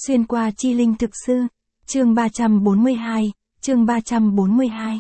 Xuyên qua chi linh thực sư. Chương 342, chương 342.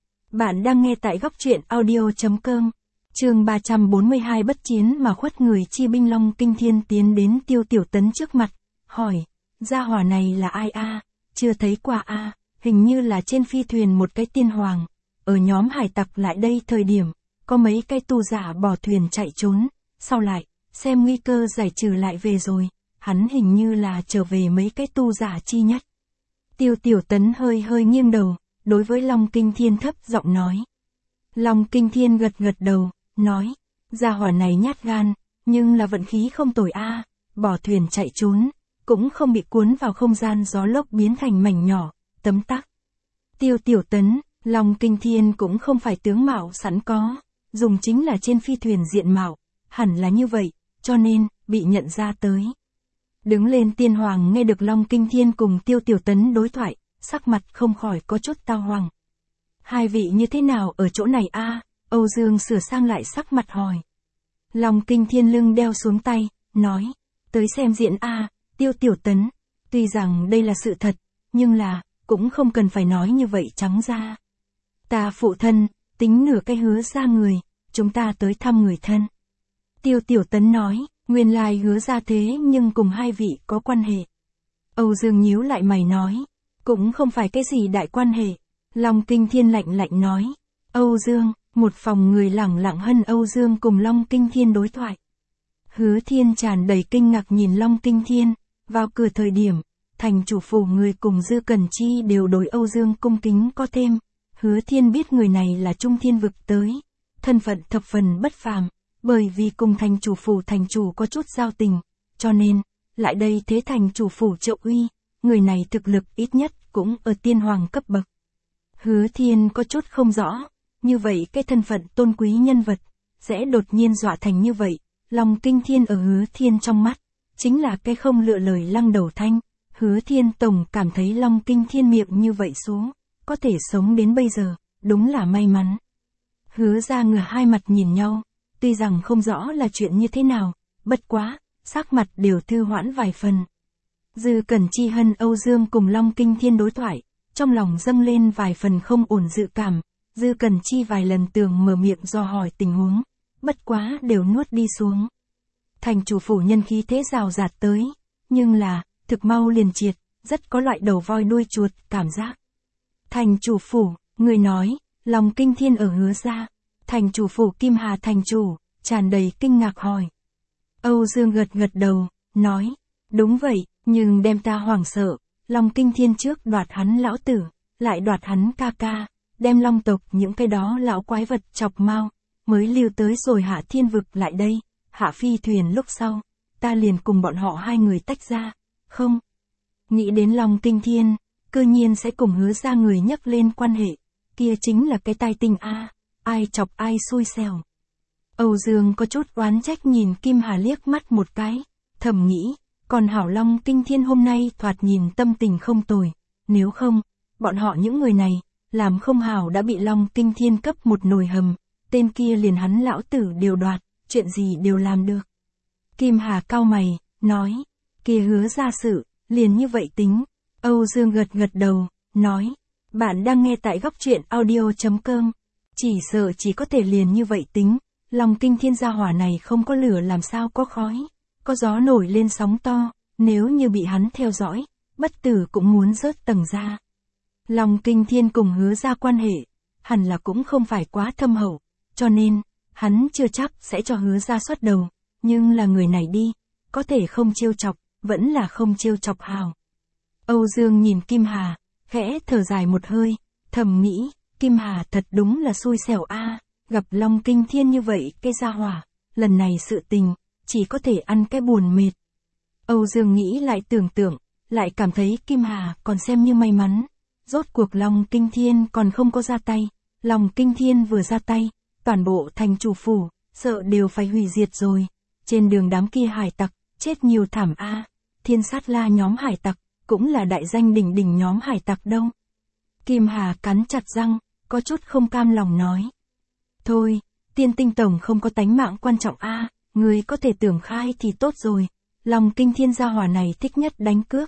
Bạn đang nghe tại góc truyện audio.com. Chương 342 bất chiến mà khuất người chi binh Long Kinh Thiên tiến đến Tiêu Tiểu Tấn trước mặt, hỏi, gia hỏa này là ai a? Chưa thấy qua a, hình như là trên phi thuyền một cái tiên hoàng. Ở nhóm hải tặc lại đây thời điểm, có mấy cái tù giả bỏ thuyền chạy trốn, sau lại, xem nguy cơ giải trừ lại về rồi, hắn hình như là trở về mấy cái tù giả chi nhất. Tiêu Tiểu Tấn hơi nghiêng đầu, đối với Long Kinh Thiên thấp giọng nói. Long Kinh Thiên gật đầu, nói, gia hỏa này nhát gan, nhưng là vận khí không tồi a, bỏ thuyền chạy trốn, cũng không bị cuốn vào không gian gió lốc biến thành mảnh nhỏ, tấm tắc. Tiêu Tiểu Tấn, Long Kinh Thiên cũng không phải tướng mạo sẵn có, dùng chính là trên phi thuyền diện mạo, hẳn là như vậy, cho nên, bị nhận ra tới. Đứng lên tiên hoàng nghe được Long Kinh Thiên cùng Tiêu Tiểu Tấn đối thoại, sắc mặt không khỏi có chút tao hoàng. Hai vị như thế nào ở chỗ này a? Âu Dương sửa sang lại sắc mặt hỏi. Long Kinh Thiên lưng đeo xuống tay, nói, tới xem diễn a, Tiêu Tiểu Tấn, tuy rằng đây là sự thật, nhưng là, cũng không cần phải nói như vậy trắng ra. Ta phụ thân, tính nửa cái hứa ra người, chúng ta tới thăm người thân. Tiêu Tiểu Tấn nói, nguyên lai hứa ra thế nhưng cùng hai vị có quan hệ. Âu Dương nhíu lại mày nói, cũng không phải cái gì đại quan hệ. Long Kinh Thiên lạnh nói, Âu Dương, một phòng người lẳng lặng hân Âu Dương cùng Long Kinh Thiên đối thoại. Hứa Thiên tràn đầy kinh ngạc nhìn Long Kinh Thiên, vào cửa thời điểm, thành chủ phủ người cùng Dư Cẩn Chi đều đối Âu Dương cung kính có thêm. Hứa Thiên biết người này là Trung Thiên vực tới, thân phận thập phần bất phàm, bởi vì cùng thành chủ phủ thành chủ có chút giao tình, cho nên, lại đây thế thành chủ phủ Triệu Uy, người này thực lực ít nhất cũng ở tiên hoàng cấp bậc. Hứa Thiên có chút không rõ, như vậy cái thân phận tôn quý nhân vật, sẽ đột nhiên dọa thành như vậy, Long Kinh Thiên ở Hứa Thiên trong mắt, chính là cái không lựa lời lăng đầu thanh. Hứa Thiên tổng cảm thấy Long Kinh Thiên miệng như vậy xuống, có thể sống đến bây giờ, đúng là may mắn. Hứa ra người hai mặt nhìn nhau, tuy rằng không rõ là chuyện như thế nào, bất quá, sắc mặt đều thư hoãn vài phần. Dư Cẩn Chi hân Âu Dương cùng Long Kinh Thiên đối thoại, trong lòng dâng lên vài phần không ổn dự cảm, Dư Cẩn Chi vài lần tưởng mở miệng do hỏi tình huống, bất quá đều nuốt đi xuống. Thành chủ phủ nhân khí thế rào rạt tới, nhưng là, thực mau liền triệt, rất có loại đầu voi đuôi chuột cảm giác. Thành chủ phủ, người nói, Long Kinh Thiên ở hứa ra. Thành chủ phủ Kim Hà thành chủ, tràn đầy kinh ngạc hỏi. Âu Dương gật đầu, nói, đúng vậy, nhưng đem ta hoảng sợ, Long Kinh Thiên trước đoạt hắn lão tử, lại đoạt hắn ca ca, đem Long tộc những cái đó lão quái vật chọc mau, mới lưu tới rồi hạ thiên vực lại đây, hạ phi thuyền lúc sau, ta liền cùng bọn họ hai người tách ra, không? Nghĩ đến Long Kinh Thiên, cơ nhiên sẽ cùng hứa ra người nhắc lên quan hệ, kia chính là cái tai tình a. Ai chọc ai xui xẻo. Âu Dương có chút oán trách nhìn Kim Hà liếc mắt một cái, thầm nghĩ, còn hảo Long Kinh Thiên hôm nay thoạt nhìn tâm tình không tồi, nếu không, bọn họ những người này, làm không hảo đã bị Long Kinh Thiên cấp một nồi hầm, tên kia liền hắn lão tử đều đoạt, chuyện gì đều làm được. Kim Hà cau mày, nói, kia hứa ra sự, liền như vậy tính. Âu Dương gật đầu, nói, bạn đang nghe tại góc truyện audio.com. Chỉ sợ chỉ có thể liền như vậy tính, Long Kinh Thiên gia hỏa này không có lửa làm sao có khói, có gió nổi lên sóng to, nếu như bị hắn theo dõi, bất tử cũng muốn rớt tầng ra. Long Kinh Thiên cùng hứa ra quan hệ, hẳn là cũng không phải quá thâm hậu, cho nên, hắn chưa chắc sẽ cho hứa ra xuất đầu, nhưng là người này đi, có thể không trêu chọc, vẫn là không trêu chọc hào. Âu Dương nhìn Kim Hà, khẽ thở dài một hơi, thầm nghĩ, Kim Hà thật đúng là xui xẻo a, gặp Long Kinh Thiên như vậy cái gia hỏa, lần này sự tình, chỉ có thể ăn cái buồn mệt. Âu Dương nghĩ lại tưởng tượng, lại cảm thấy Kim Hà còn xem như may mắn, rốt cuộc Long Kinh Thiên còn không có ra tay, Long Kinh Thiên vừa ra tay, toàn bộ thành chủ phủ, sợ đều phải hủy diệt rồi, trên đường đám kia hải tặc, chết nhiều thảm a, Thiên Sát La nhóm hải tặc, cũng là đại danh đỉnh đỉnh nhóm hải tặc đâu. Kim Hà cắn chặt răng, có chút không cam lòng nói. Thôi, Tiên Tinh Tổng không có tánh mạng quan trọng a, người có thể tưởng khai thì tốt rồi. Long Kinh Thiên gia hỏa này thích nhất đánh cướp,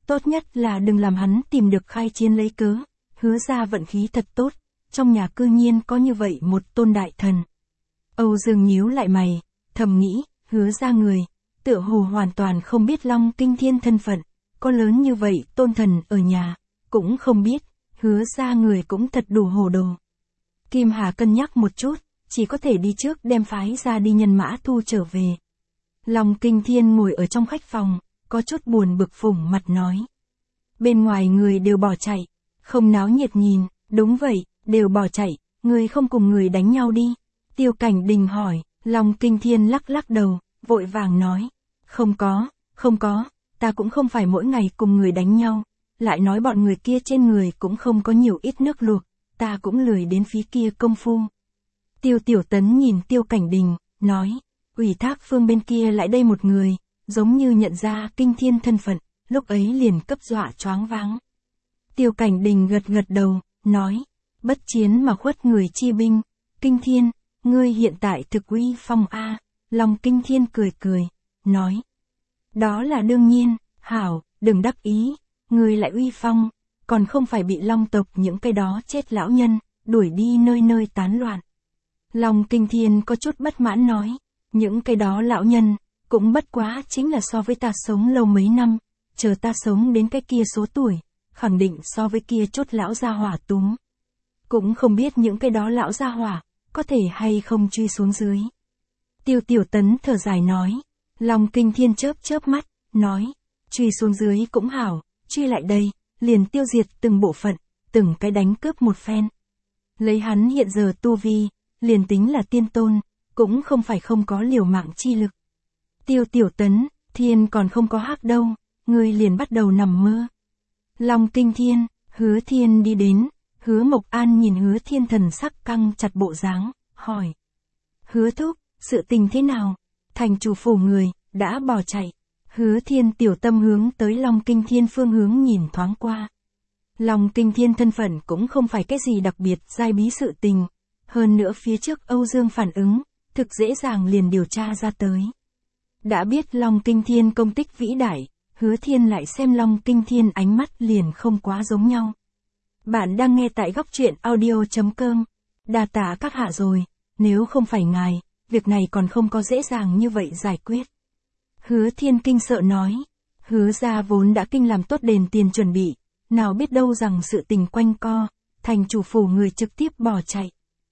Tốt nhất là đừng làm hắn tìm được khai chiến lấy cớ. Hứa ra vận khí thật tốt, trong nhà cư nhiên có như vậy một tôn đại thần. Âu Dương nhíu lại mày, thầm nghĩ, hứa ra người, tựa hồ hoàn toàn không biết Long Kinh Thiên thân phận, có lớn như vậy tôn thần ở nhà, cũng không biết, hứa ra người cũng thật đủ hồ đồ. Kim Hà cân nhắc một chút, chỉ có thể đi trước đem phái ra đi nhân mã thu trở về. Long Kinh Thiên ngồi ở trong khách phòng, có chút buồn bực phủng mặt nói. Bên ngoài người đều bỏ chạy, không náo nhiệt nhìn, đúng vậy, đều bỏ chạy, người không cùng người đánh nhau đi. Tiêu Cảnh Đình hỏi, Long Kinh Thiên lắc lắc đầu, vội vàng nói. Không có, ta cũng không phải mỗi ngày cùng người đánh nhau, lại nói bọn người kia trên người cũng không có nhiều ít nước luộc, ta cũng lười đến phí kia công phu. Tiêu Tiểu Tấn nhìn Tiêu Cảnh Đình, nói, ủy thác phương bên kia lại đây một người, giống như nhận ra Kinh Thiên thân phận, lúc ấy liền cấp dọa choáng váng. Tiêu Cảnh Đình gật gật đầu, nói, bất chiến mà khuất người chi binh, Kinh Thiên, ngươi hiện tại thực uy phong a. Long Kinh Thiên cười cười, nói, đó là đương nhiên, hảo, đừng đắc ý, ngươi lại uy phong, còn không phải bị Long tộc những cái đó chết lão nhân, đuổi đi nơi nơi tán loạn. Long Kinh Thiên có chút bất mãn nói, những cái đó lão nhân, cũng bất quá chính là so với ta sống lâu mấy năm, chờ ta sống đến cái kia số tuổi, khẳng định so với kia chốt lão gia hỏa túm. Cũng không biết những cái đó lão gia hỏa, có thể hay không truy xuống dưới. Tiêu Tiểu Tấn thở dài nói, Long Kinh Thiên chớp chớp mắt, nói, truy xuống dưới cũng hảo, truy lại đây, liền tiêu diệt từng bộ phận, từng cái đánh cướp một phen. Lấy hắn hiện giờ tu vi, liền tính là tiên tôn, cũng không phải không có liều mạng chi lực. Tiêu Tiểu Tấn, thiên còn không có hắc đâu, ngươi liền bắt đầu nằm mơ. Long Kinh Thiên, Hứa Thiên đi đến, Hứa Mộc An nhìn Hứa Thiên thần sắc căng chặt bộ dáng, hỏi. Hứa thúc, sự tình thế nào? Thành chủ phủ người, đã bỏ chạy. Hứa Thiên tiểu tâm hướng tới Long Kinh Thiên phương hướng nhìn thoáng qua. Long Kinh Thiên thân phận cũng không phải cái gì đặc biệt giai bí sự tình. Hơn nữa phía trước Âu Dương phản ứng, thực dễ dàng liền điều tra ra tới. Đã biết Long Kinh Thiên công tích vĩ đại, Hứa Thiên lại xem Long Kinh Thiên ánh mắt liền không quá giống nhau. Bạn đang nghe tại góc truyện audio.com. Đa tạ các hạ rồi, nếu không phải ngài, việc này còn không có dễ dàng như vậy giải quyết. Hứa Thiên kinh sợ nói, Hứa ra vốn đã kinh làm tốt đền tiền chuẩn bị, nào biết đâu rằng sự tình quanh co, thành chủ phủ người trực tiếp bỏ chạy.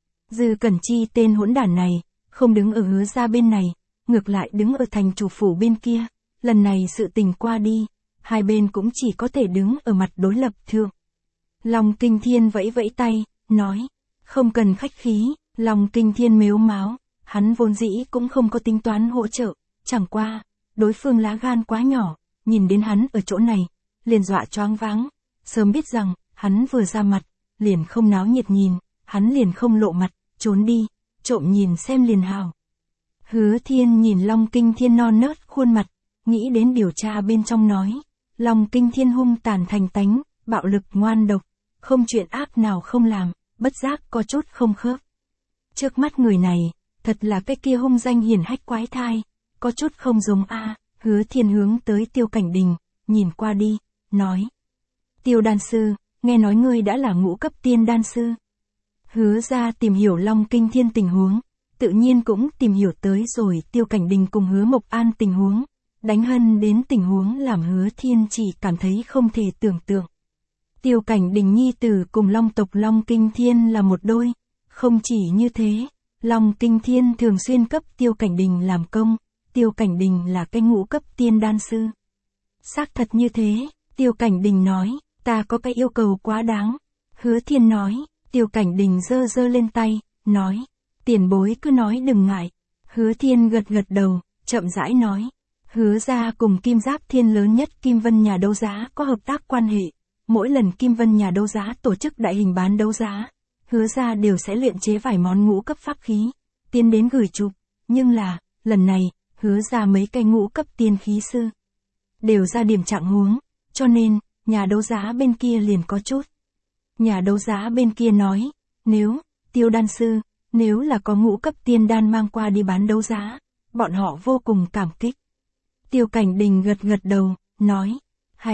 Dư Cẩn Chi tên hỗn đản này, không đứng ở Hứa ra bên này, ngược lại đứng ở thành chủ phủ bên kia, lần này sự tình qua đi, hai bên cũng chỉ có thể đứng ở mặt đối lập thượng. Long Kinh Thiên vẫy vẫy tay, nói, không cần khách khí, Long Kinh Thiên mếu máo, hắn vốn dĩ cũng không có tính toán hỗ trợ, chẳng qua, đối phương lá gan quá nhỏ, nhìn đến hắn ở chỗ này, liền dọa choáng váng, sớm biết rằng, hắn vừa ra mặt, liền không náo nhiệt nhìn, hắn liền không lộ mặt, trốn đi, trộm nhìn xem liền hào. Hứa Thiên nhìn Long Kinh Thiên non nớt khuôn mặt, nghĩ đến điều tra bên trong nói, Long Kinh Thiên hung tàn thành tánh, bạo lực ngoan độc, không chuyện ác nào không làm, bất giác có chút không khớp. Trước mắt người này, thật là cái kia hung danh hiển hách quái thai, có chút không giống a. Hứa Thiên hướng tới Tiêu Cảnh Đình, nhìn qua đi, nói. Tiêu đan sư, nghe nói ngươi đã là ngũ cấp tiên đan sư. Hứa ra tìm hiểu Long Kinh Thiên tình huống, tự nhiên cũng tìm hiểu tới rồi Tiêu Cảnh Đình cùng Hứa Mộc An tình huống, đánh hân đến tình huống làm Hứa Thiên chỉ cảm thấy không thể tưởng tượng. Tiêu Cảnh Đình nhi tử cùng Long tộc Long Kinh Thiên là một đôi, không chỉ như thế, Long Kinh Thiên thường xuyên cấp Tiêu Cảnh Đình làm công, Tiêu Cảnh Đình là cái ngũ cấp tiên đan sư. Xác thật như thế, Tiêu Cảnh Đình nói, ta có cái yêu cầu quá đáng. Hứa Thiên nói, Tiêu Cảnh Đình giơ giơ lên tay, nói, tiền bối cứ nói đừng ngại. Hứa Thiên gật gật đầu, chậm rãi nói, Hứa ra cùng Kim Giáp Thiên lớn nhất Kim Vân nhà đấu giá có hợp tác quan hệ. Mỗi lần Kim Vân nhà đấu giá tổ chức đại hình bán đấu giá, Hứa ra đều sẽ luyện chế vài món ngũ cấp pháp khí, tiến đến gửi chụp, nhưng là, lần này, Hứa ra mấy cái ngũ cấp tiên khí sư, đều ra điểm trạng huống, cho nên, nhà đấu giá bên kia liền có chút. Nhà đấu giá bên kia nói, nếu, Tiêu đan sư, nếu là có ngũ cấp tiên đan mang qua đi bán đấu giá, bọn họ vô cùng cảm kích. Tiêu Cảnh Đình gật gật đầu, nói, hành,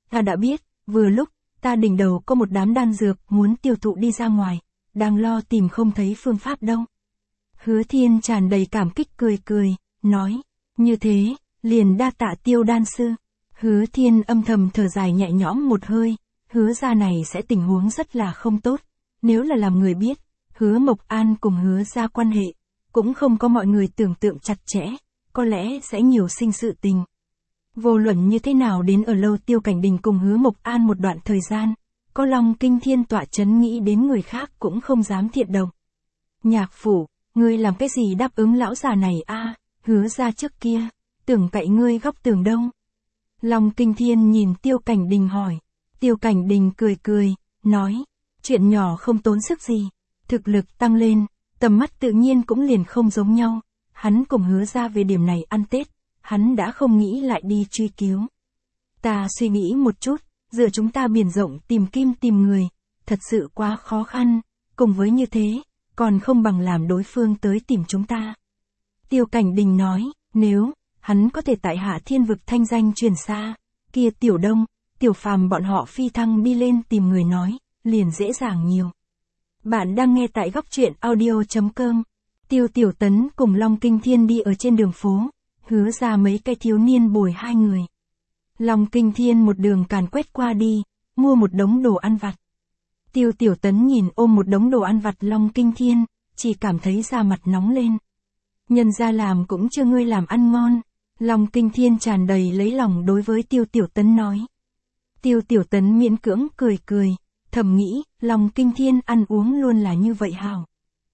ta đã biết, vừa lúc, ta đỉnh đầu có một đám đan dược muốn tiêu thụ đi ra ngoài, đang lo tìm không thấy phương pháp đâu. Hứa Thiên tràn đầy cảm kích cười cười, nói, như thế, liền đa tạ Tiêu đan sư. Hứa Thiên âm thầm thở dài nhẹ nhõm một hơi, Hứa gia này sẽ tình huống rất là không tốt, nếu là làm người biết, Hứa Mộc An cùng Hứa gia quan hệ, cũng không có mọi người tưởng tượng chặt chẽ, có lẽ sẽ nhiều sinh sự tình. Vô luận như thế nào đến ở lâu Tiêu Cảnh Đình cùng Hứa Mộc An một đoạn thời gian, có Long Kinh Thiên tọa chấn nghĩ đến người khác cũng không dám thiện đồng. Nhạc phủ, ngươi làm cái gì đáp ứng lão già này a? Hứa gia trước kia, tưởng cậy ngươi góc tường đông. Long Kinh Thiên nhìn Tiêu Cảnh Đình hỏi. Tiêu Cảnh Đình cười cười, nói, chuyện nhỏ không tốn sức gì, thực lực tăng lên, tầm mắt tự nhiên cũng liền không giống nhau. Hắn cùng Hứa gia về điểm này ăn Tết, hắn đã không nghĩ lại đi truy cứu. Ta suy nghĩ một chút, dựa chúng ta biển rộng tìm kim tìm người, thật sự quá khó khăn, cùng với như thế, còn không bằng làm đối phương tới tìm chúng ta. Tiêu Cảnh Đình nói, nếu hắn có thể tại Hạ Thiên vực thanh danh truyền xa, kia Tiểu Đông, Tiểu Phàm bọn họ phi thăng đi lên tìm người nói, liền dễ dàng nhiều. Bạn đang nghe tại góc truyện audio.com. Tiêu Tiểu Tấn cùng Long Kinh Thiên đi ở trên đường phố, Hứa ra mấy cái thiếu niên bồi hai người. Long Kinh Thiên một đường càn quét qua đi, mua một đống đồ ăn vặt. Tiêu Tiểu Tấn nhìn ôm một đống đồ ăn vặt Long Kinh Thiên, chỉ cảm thấy da mặt nóng lên. Nhân ra làm cũng chưa ngươi làm ăn ngon. Long Kinh Thiên tràn đầy lấy lòng đối với Tiêu Tiểu Tấn nói. Tiêu Tiểu Tấn miễn cưỡng cười cười, thầm nghĩ, Long Kinh Thiên ăn uống luôn là như vậy hảo.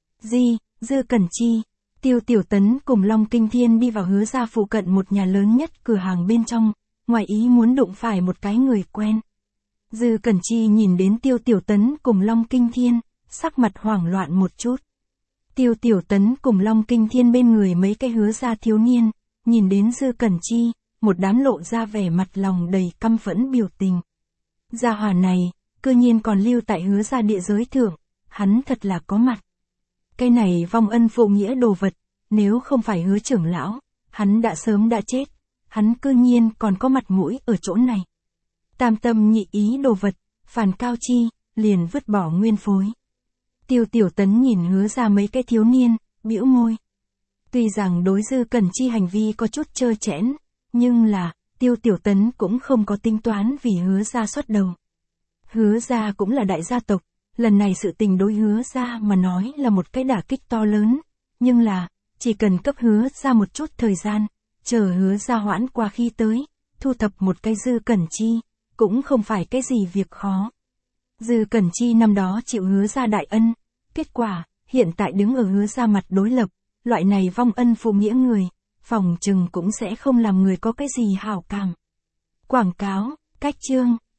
Dư Cẩn Chi. Tiêu Tiểu Tấn cùng Long Kinh Thiên đi vào Hứa gia phụ cận một nhà lớn nhất cửa hàng bên trong, ngoài ý muốn đụng phải một cái người quen. Dư Cẩn Chi nhìn đến Tiêu Tiểu Tấn cùng Long Kinh Thiên, sắc mặt hoảng loạn một chút. Tiêu Tiểu Tấn cùng Long Kinh Thiên bên người mấy cái Hứa gia thiếu niên, nhìn đến Dư Cẩn Chi, một đám lộ ra vẻ mặt lòng đầy căm phẫn biểu tình. Gia hỏa này, cư nhiên còn lưu tại Hứa gia địa giới thượng, hắn thật là có mặt. Cái này vong ân phụ nghĩa đồ vật, nếu không phải Hứa trưởng lão, hắn đã sớm đã chết, hắn cư nhiên còn có mặt mũi ở chỗ này. Tam tâm nhị ý đồ vật, phản cao chi, liền vứt bỏ nguyên phối. Tiêu Tiểu Tấn nhìn Hứa ra mấy cái thiếu niên, bĩu môi. Tuy rằng đối Dư Cẩn Chi hành vi có chút trơ trẽn, nhưng là, Tiêu Tiểu Tấn cũng không có tính toán vì Hứa ra xuất đầu. Hứa ra cũng là đại gia tộc, lần này sự tình đối Hứa ra mà nói là một cái đả kích to lớn, nhưng là, chỉ cần cấp Hứa ra một chút thời gian, chờ Hứa ra hoãn qua khi tới, thu thập một cái Dư Cẩn Chi, cũng không phải cái gì việc khó. Dư Cẩn Chi năm đó chịu Hứa ra đại ân, kết quả, hiện tại đứng ở Hứa ra mặt đối lập, loại này vong ân phụ nghĩa người, phòng chừng cũng sẽ không làm người có cái gì hảo cảm. Quảng cáo, cách chương.